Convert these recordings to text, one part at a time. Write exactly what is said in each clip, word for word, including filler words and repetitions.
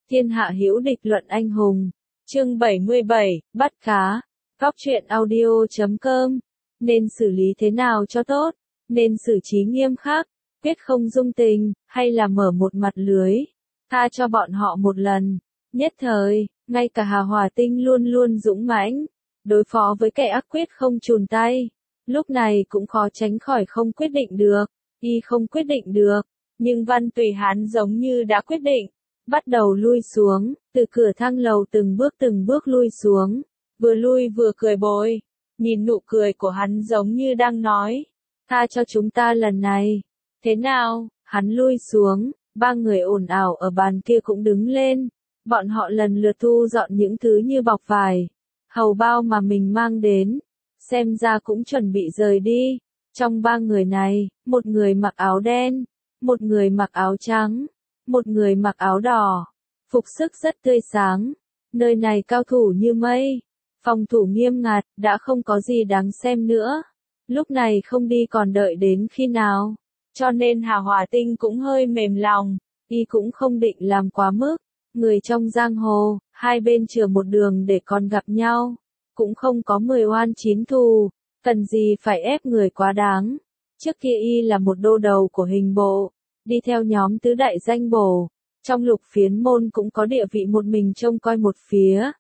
Thiên hạ hữu địch luận anh hùng. Chương bảy mươi bảy, bắt cá. Góc truyện audio chấm com. Nên xử lý thế nào cho tốt? Nên xử trí nghiêm khắc, quyết không dung tình, hay là mở một mặt lưới, tha cho bọn họ một lần. Nhất thời, ngay cả Hà Hòa Tinh luôn luôn dũng mãnh, đối phó với kẻ ác quyết không chùn tay. Lúc này cũng khó tránh khỏi không quyết định được. Y không quyết định được, nhưng Văn Tùy Hán giống như đã quyết định. Bắt đầu lui xuống, từ cửa thang lầu từng bước từng bước lui xuống, vừa lui vừa cười bồi. Nhìn nụ cười của hắn giống như đang nói, tha cho chúng ta lần này. Thế nào? Hắn lui xuống, ba người ồn ào ở bàn kia cũng đứng lên. Bọn họ lần lượt thu dọn những thứ như bọc vải, hầu bao mà mình mang đến. Xem ra cũng chuẩn bị rời đi. Trong ba người này, một người mặc áo đen, một người mặc áo trắng, một người mặc áo đỏ, phục sức rất tươi sáng. Nơi này cao thủ như mây, phòng thủ nghiêm ngặt, đã không có gì đáng xem nữa. Lúc này không đi còn đợi đến khi nào, cho nên Hà Hòa Tinh cũng hơi mềm lòng, y cũng không định làm quá mức. Người trong giang hồ, hai bên chừa một đường để còn gặp nhau, cũng không có mười oan chín thù, cần gì phải ép người quá đáng. Trước kia y là một đô đầu của hình bộ, đi theo nhóm tứ đại danh bổ, trong lục phiến môn cũng có địa vị một mình trông coi một phía.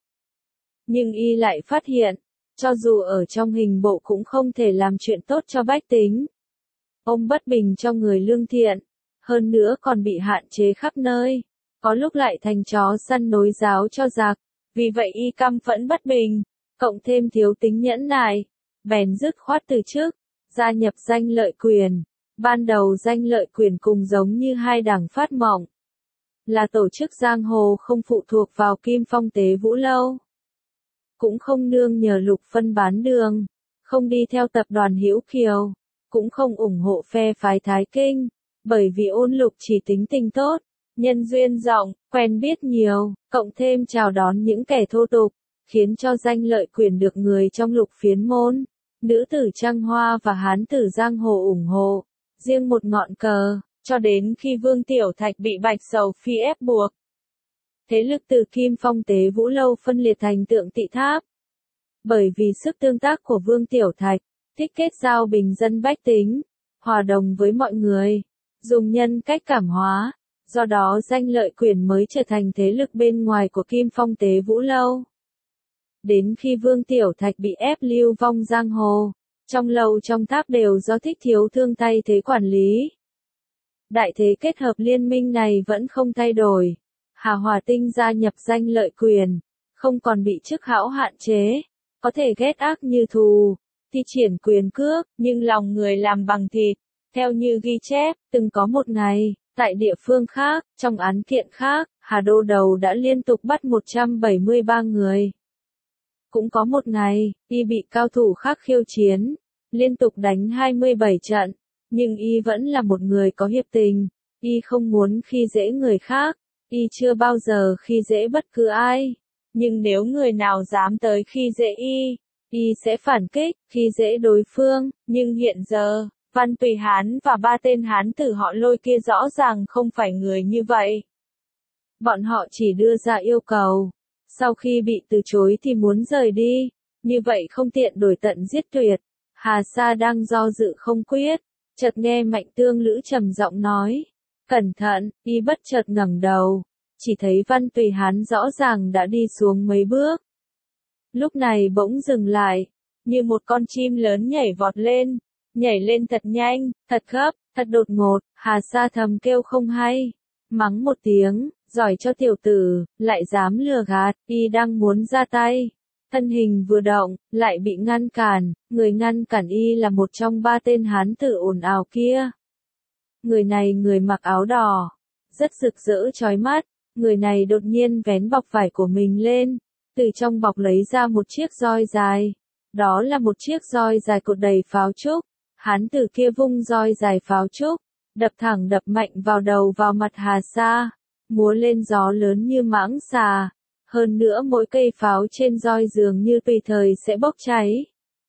Nhưng y lại phát hiện, cho dù ở trong hình bộ cũng không thể làm chuyện tốt cho bách tính. Ông bất bình cho người lương thiện, hơn nữa còn bị hạn chế khắp nơi, có lúc lại thành chó săn nối giáo cho giặc. Vì vậy y căm phẫn bất bình, cộng thêm thiếu tính nhẫn nại, bèn dứt khoát từ chức, gia nhập Danh Lợi Quyền. Ban đầu Danh Lợi Quyền cùng giống như hai đảng phát mỏng, là tổ chức giang hồ không phụ thuộc vào Kim Phong Tế Vũ Lâu, cũng không nương nhờ Lục Phân bán đường, không đi theo tập đoàn Hữu Kiều, cũng không ủng hộ phe phái Thái Kinh, bởi vì Ôn Lục chỉ tính tình tốt, nhân duyên rộng, quen biết nhiều, cộng thêm chào đón những kẻ thô tục, khiến cho Danh Lợi Quyền được người trong lục phiến môn, nữ tử Trăng Hoa và hán tử giang hồ ủng hộ, riêng một ngọn cờ, cho đến khi Vương Tiểu Thạch bị Bạch Sầu Phi ép buộc. Thế lực từ Kim Phong Tế Vũ Lâu phân liệt thành Tượng Tị Tháp. Bởi vì sức tương tác của Vương Tiểu Thạch, thích kết giao bình dân bách tính, hòa đồng với mọi người, dùng nhân cách cảm hóa, do đó Danh Lợi Quyền mới trở thành thế lực bên ngoài của Kim Phong Tế Vũ Lâu. Đến khi Vương Tiểu Thạch bị ép lưu vong giang hồ, trong lầu trong tháp đều do Thích Thiếu Thương thay thế quản lý. Đại thế kết hợp liên minh này vẫn không thay đổi. Hà Hòa Tinh gia nhập Danh Lợi Quyền, không còn bị chức hão hạn chế, có thể ghét ác như thù, thi triển quyền cước, nhưng lòng người làm bằng thịt. Theo như ghi chép, từng có một ngày, tại địa phương khác, trong án kiện khác, Hà Đô Đầu đã liên tục bắt một trăm bảy mươi ba người. Cũng có một ngày, y bị cao thủ khác khiêu chiến, liên tục đánh hai mươi bảy trận, nhưng y vẫn là một người có hiệp tình, y không muốn khi dễ người khác, y chưa bao giờ khi dễ bất cứ ai, nhưng nếu người nào dám tới khi dễ y, y sẽ phản kích, khi dễ đối phương, nhưng hiện giờ, Văn Tùy Hán và ba tên hán tử họ Lôi kia rõ ràng không phải người như vậy. Bọn họ chỉ đưa ra yêu cầu, sau khi bị từ chối thì muốn rời đi, như vậy không tiện đổi tận giết tuyệt. Hà Sa đang do dự không quyết, chợt nghe Mạnh Tương Lữ trầm giọng nói, cẩn thận. Y bất chợt ngẩng đầu, chỉ thấy Văn Tùy Hán rõ ràng đã đi xuống mấy bước. Lúc này bỗng dừng lại, như một con chim lớn nhảy vọt lên, nhảy lên thật nhanh, thật gấp, thật đột ngột. Hà Sa thầm kêu không hay, mắng một tiếng, giỏi cho tiểu tử, lại dám lừa gạt. Y đang muốn ra tay, thân hình vừa động, lại bị ngăn cản. Người ngăn cản y là một trong ba tên hán tử ồn ào kia. Người này người mặc áo đỏ, rất rực rỡ chói mắt. Người này đột nhiên vén bọc vải của mình lên, từ trong bọc lấy ra một chiếc roi dài. Đó là một chiếc roi dài cột đầy pháo trúc. Hán tử kia vung roi dài pháo trúc, đập thẳng đập mạnh vào đầu vào mặt Hà Sa, múa lên gió lớn như mãng xà. Hơn nữa mỗi cây pháo trên roi dường như tùy thời sẽ bốc cháy,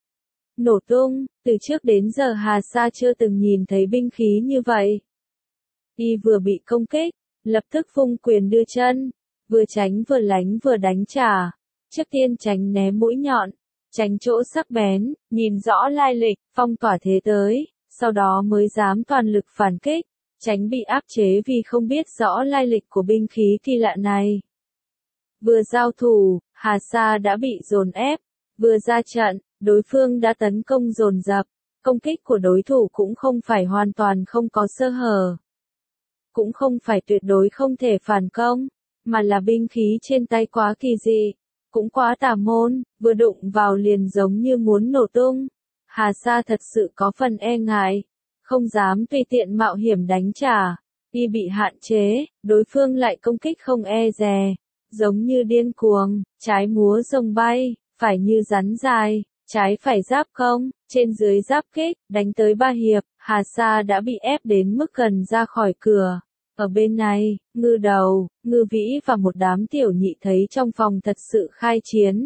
nổ tung. Từ trước đến giờ Hà Sa chưa từng nhìn thấy binh khí như vậy. Y vừa bị công kích, lập tức vung quyền đưa chân, vừa tránh vừa lánh vừa đánh trả. Trước tiên tránh né mũi nhọn, tránh chỗ sắc bén, nhìn rõ lai lịch, phong tỏa thế tới, sau đó mới dám toàn lực phản kích, tránh bị áp chế vì không biết rõ lai lịch của binh khí kỳ lạ này. Vừa giao thủ, Hà Sa đã bị dồn ép, vừa ra trận, đối phương đã tấn công dồn dập, công kích của đối thủ cũng không phải hoàn toàn không có sơ hở. Cũng không phải tuyệt đối không thể phản công, mà là binh khí trên tay quá kỳ dị, cũng quá tà môn, vừa đụng vào liền giống như muốn nổ tung. Hà Sa thật sự có phần e ngại, không dám tùy tiện mạo hiểm đánh trả, y bị hạn chế, đối phương lại công kích không e dè, giống như điên cuồng, trái múa rồng bay, phải như rắn dài, trái phải giáp công, trên dưới giáp kích, đánh tới ba hiệp, Hà Sa đã bị ép đến mức gần ra khỏi cửa. Ở bên này, Ngư Đầu, Ngư Vĩ và một đám tiểu nhị thấy trong phòng thật sự khai chiến.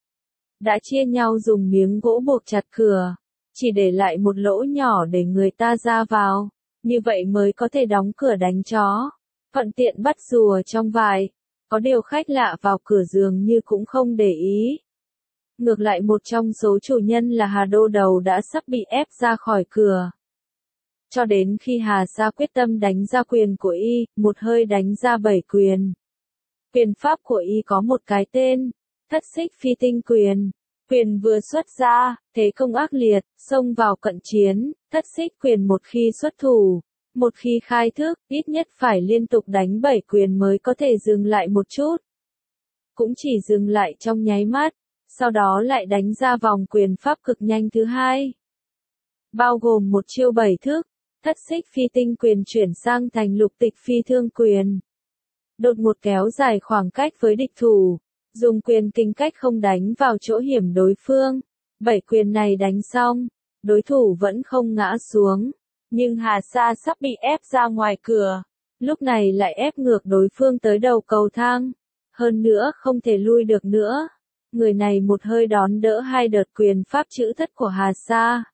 Đã chia nhau dùng miếng gỗ buộc chặt cửa, chỉ để lại một lỗ nhỏ để người ta ra vào, như vậy mới có thể đóng cửa đánh chó, thuận tiện bắt rùa trong vải. Có điều khách lạ vào cửa dường như cũng không để ý. Ngược lại một trong số chủ nhân là Hà Đô Đầu đã sắp bị ép ra khỏi cửa. Cho đến khi Hà Sa quyết tâm đánh ra quyền của y, một hơi đánh ra bảy quyền. Quyền pháp của y có một cái tên, Thất Xích Phi Tinh Quyền. Quyền vừa xuất ra, thế công ác liệt, xông vào cận chiến, Thất Xích Quyền một khi xuất thủ, một khi khai thức, ít nhất phải liên tục đánh bảy quyền mới có thể dừng lại một chút. Cũng chỉ dừng lại trong nháy mắt, sau đó lại đánh ra vòng quyền pháp cực nhanh thứ hai. Bao gồm một chiêu bảy thức, Thất Xích Phi Tinh Quyền chuyển sang thành Lục Tịch Phi Thương Quyền. Đột ngột kéo dài khoảng cách với địch thủ, dùng quyền kinh cách không đánh vào chỗ hiểm đối phương. Bảy quyền này đánh xong, đối thủ vẫn không ngã xuống, nhưng Hà Sa sắp bị ép ra ngoài cửa, lúc này lại ép ngược đối phương tới đầu cầu thang, hơn nữa không thể lui được nữa. Người này một hơi đón đỡ hai đợt quyền pháp chữ thất của Hà Sa,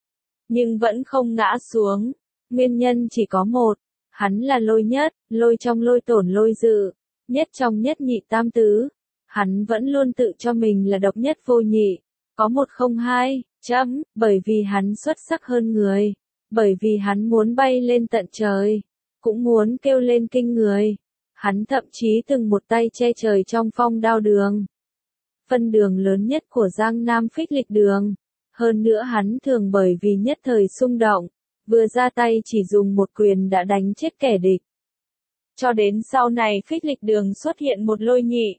nhưng vẫn không ngã xuống. Nguyên nhân chỉ có một, hắn là Lôi Nhất, lôi trong lôi tổn lôi dự, nhất trong nhất nhị tam tứ. Hắn vẫn luôn tự cho mình là độc nhất vô nhị, có một không hai, chấm, bởi vì hắn xuất sắc hơn người, bởi vì hắn muốn bay lên tận trời, cũng muốn kêu lên kinh người. Hắn thậm chí từng một tay che trời trong phong đao đường, phân đường lớn nhất của Giang Nam Phích Lịch Đường. Hơn nữa hắn thường bởi vì nhất thời xung động, vừa ra tay chỉ dùng một quyền đã đánh chết kẻ địch. Cho đến sau này Phích Lịch Đường xuất hiện một Lôi Nhị.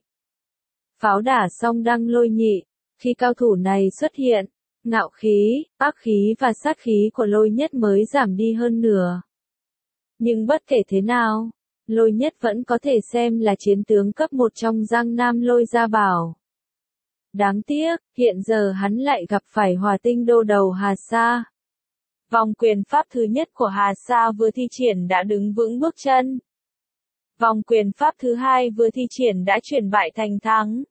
Pháo đả song đăng Lôi Nhị, khi cao thủ này xuất hiện, ngạo khí, ác khí và sát khí của Lôi Nhất mới giảm đi hơn nửa. Nhưng bất kể thế nào, Lôi Nhất vẫn có thể xem là chiến tướng cấp một trong Giang Nam Lôi Gia Bảo. Đáng tiếc, hiện giờ hắn lại gặp phải Hỏa Tinh Đô Đầu Hà Sa. Vòng quyền pháp thứ nhất của Hà Sa vừa thi triển đã đứng vững bước chân. Vòng quyền pháp thứ hai vừa thi triển đã chuyển bại thành thắng.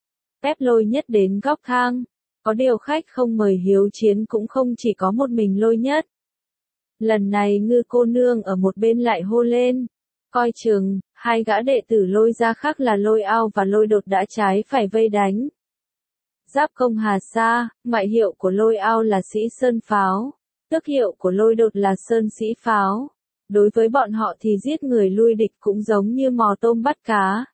Ép Lôi Nhất đến góc thang. Có điều khách không mời hiếu chiến cũng không chỉ có một mình Lôi Nhất. Lần này Ngư cô nương ở một bên lại hô lên. Coi chừng, hai gã đệ tử Lôi gia khác là Lôi Ao và Lôi Đột đã trái phải vây đánh. Giáp công Hà Sa, ngoại hiệu của Lôi Ao là Sĩ Sơn Pháo, tước hiệu của Lôi Đột là Sơn Sĩ Pháo. Đối với bọn họ thì giết người lui địch cũng giống như mò tôm bắt cá.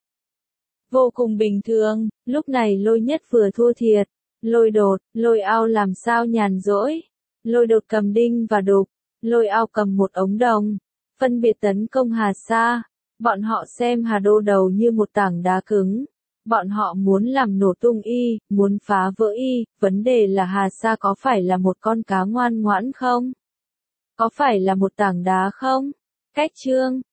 Vô cùng bình thường, lúc này Lôi Nhất vừa thua thiệt. Lôi Đột, Lôi Ao làm sao nhàn rỗi. Lôi Đột cầm đinh và đục, Lôi Ao cầm một ống đồng, phân biệt tấn công Hà Sa. Bọn họ xem Hà Đô Đầu như một tảng đá cứng. Bọn họ muốn làm nổ tung y, muốn phá vỡ y, vấn đề là Hà Sa có phải là một con cá ngoan ngoãn không? Có phải là một tảng đá không? Cách chương